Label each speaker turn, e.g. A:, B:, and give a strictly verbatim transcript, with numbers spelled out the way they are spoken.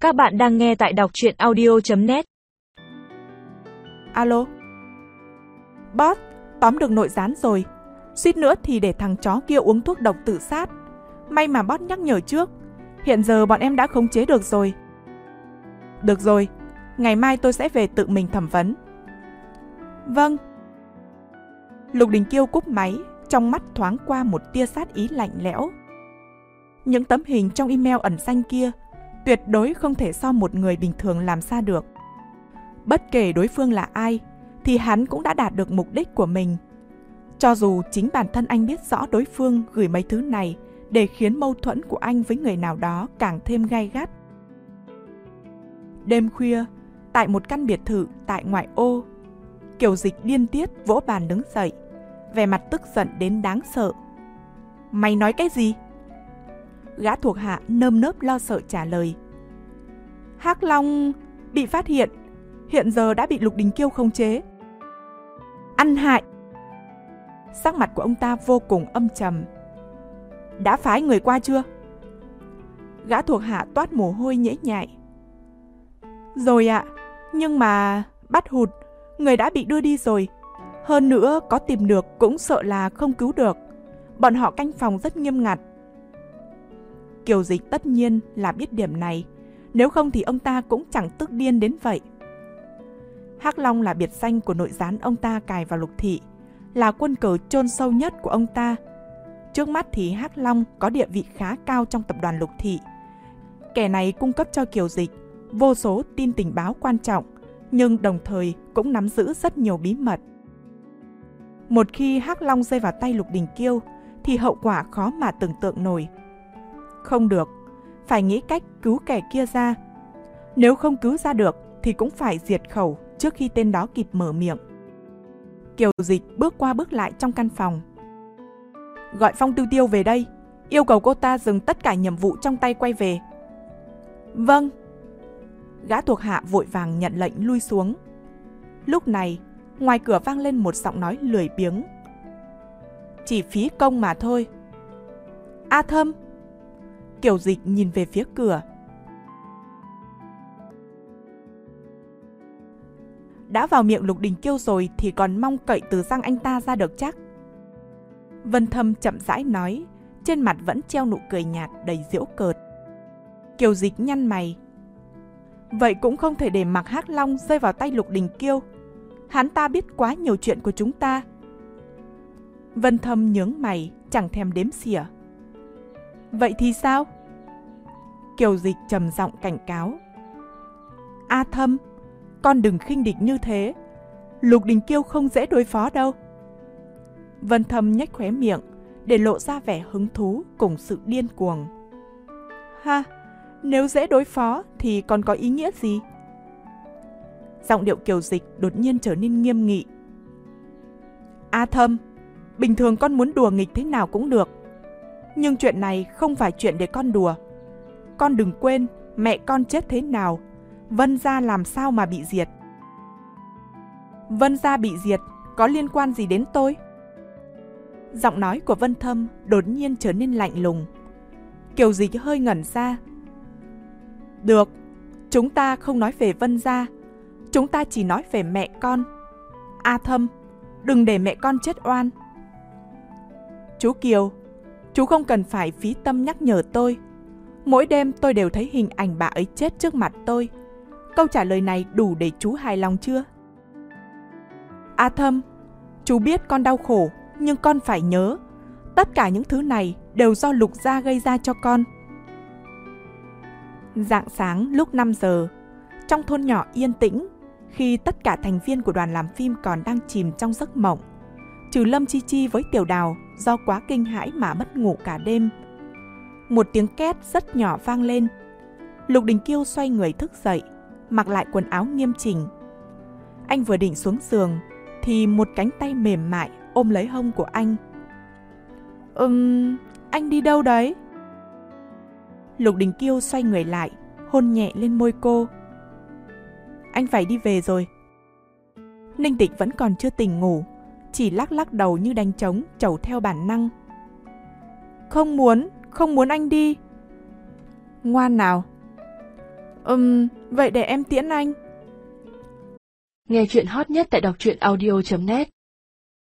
A: Các bạn đang nghe tại đọc truyện audio chấm net.
B: Alo. Boss, tóm được nội gián rồi. Suýt nữa thì để thằng chó kia uống thuốc độc tự sát. May mà boss nhắc nhở trước. Hiện giờ bọn em đã khống chế được rồi. Được rồi, ngày mai tôi sẽ về tự mình thẩm vấn. Vâng. Lục Đình Kiêu cúp máy, trong mắt thoáng qua một tia sát ý lạnh lẽo. Những tấm hình trong email ẩn danh kia tuyệt đối không thể do một người bình thường làm ra được. Bất kể đối phương là ai, thì hắn cũng đã đạt được mục đích của mình. Cho dù chính bản thân anh biết rõ đối phương gửi mấy thứ này để khiến mâu thuẫn của anh với người nào đó càng thêm gay gắt. Đêm khuya, tại một căn biệt thự tại ngoại ô, Kiều Dịch điên tiết vỗ bàn đứng dậy, vẻ mặt tức giận đến đáng sợ. Mày nói cái gì? Gã thuộc hạ nơm nớp lo sợ trả lời. Hắc Long bị phát hiện, hiện giờ đã bị Lục Đình Kiêu khống chế. Ăn hại! Sắc mặt của ông ta vô cùng âm trầm. Đã phái người qua chưa? Gã thuộc hạ toát mồ hôi nhễ nhại. Rồi ạ, nhưng mà bắt hụt, người đã bị đưa đi rồi. Hơn nữa có tìm được cũng sợ là không cứu được. Bọn họ canh phòng rất nghiêm ngặt. Kiều Dịch tất nhiên là biết điểm này, nếu không thì ông ta cũng chẳng tức điên đến vậy. Hắc Long là biệt danh của nội gián ông ta cài vào Lục Thị, là quân cờ chôn sâu nhất của ông ta. Trước mắt thì Hắc Long có địa vị khá cao trong tập đoàn Lục Thị. Kẻ này cung cấp cho Kiều Dịch vô số tin tình báo quan trọng, nhưng đồng thời cũng nắm giữ rất nhiều bí mật. Một khi Hắc Long rơi vào tay Lục Đình Kiêu thì hậu quả khó mà tưởng tượng nổi. Không được, phải nghĩ cách cứu kẻ kia ra. Nếu không cứu ra được thì cũng phải diệt khẩu trước khi tên đó kịp mở miệng. Kiều Dịch bước qua bước lại trong căn phòng. Gọi Phong Tiêu Tiêu về đây, yêu cầu cô ta dừng tất cả nhiệm vụ trong tay quay về. Vâng. Gã thuộc hạ vội vàng nhận lệnh lui xuống. Lúc này, ngoài cửa vang lên một giọng nói lười biếng. Chỉ phí công mà thôi. A Thâm. Kiều Dịch nhìn về phía cửa. Đã vào miệng Lục Đình Kiêu rồi thì còn mong cậy từ răng anh ta ra được chắc. Vân Thâm chậm rãi nói, trên mặt vẫn treo nụ cười nhạt đầy giễu cợt. Kiều Dịch nhăn mày. Vậy cũng không thể để mặc Hắc Long rơi vào tay Lục Đình Kiêu. Hắn ta biết quá nhiều chuyện của chúng ta. Vân Thâm nhướng mày, chẳng thèm đếm xỉa. Vậy thì sao? Kiều Dịch trầm giọng cảnh cáo. A Thâm, con đừng khinh địch như thế. Lục Đình Kiêu không dễ đối phó đâu. Vân Thâm nhếch khóe miệng để lộ ra vẻ hứng thú cùng sự điên cuồng. Ha, nếu dễ đối phó thì còn có ý nghĩa gì? Giọng điệu Kiều Dịch đột nhiên trở nên nghiêm nghị. A Thâm, bình thường con muốn đùa nghịch thế nào cũng được. Nhưng chuyện này không phải chuyện để con đùa. Con đừng quên mẹ con chết thế nào, Vân gia làm sao mà bị diệt. Vân gia bị diệt có liên quan gì đến tôi? Giọng nói của Vân Thâm đột nhiên trở nên lạnh lùng. Kiều Dịch hơi ngẩn ra. Được, chúng ta không nói về Vân gia, chúng ta chỉ nói về mẹ con. A Thâm, đừng để mẹ con chết oan. Chú Kiều, chú không cần phải phí tâm nhắc nhở tôi. Mỗi đêm tôi đều thấy hình ảnh bà ấy chết trước mặt tôi. Câu trả lời này đủ để chú hài lòng chưa? A Thâm, chú biết con đau khổ, nhưng con phải nhớ, tất cả những thứ này đều do Lục gia gây ra cho con. Rạng sáng lúc năm giờ, trong thôn nhỏ yên tĩnh, khi tất cả thành viên của đoàn làm phim còn đang chìm trong giấc mộng, trừ Lâm Chi Chi với Tiểu Đào do quá kinh hãi mà mất ngủ cả đêm. Một tiếng két rất nhỏ vang lên. Lục Đình Kiêu xoay người thức dậy, mặc lại quần áo nghiêm chỉnh. Anh vừa định xuống giường thì một cánh tay mềm mại ôm lấy hông của anh. Ừm, anh đi đâu đấy? Lục Đình Kiêu xoay người lại, hôn nhẹ lên môi cô. Anh phải đi về rồi. Ninh Tịch vẫn còn chưa tỉnh ngủ, chỉ lắc lắc đầu như đánh trống, chầu theo bản năng. Không muốn, không muốn anh đi. Ngoan nào. Ừm, vậy để em tiễn anh.
C: Nghe chuyện hot nhất tại đọc truyện audio chấm net.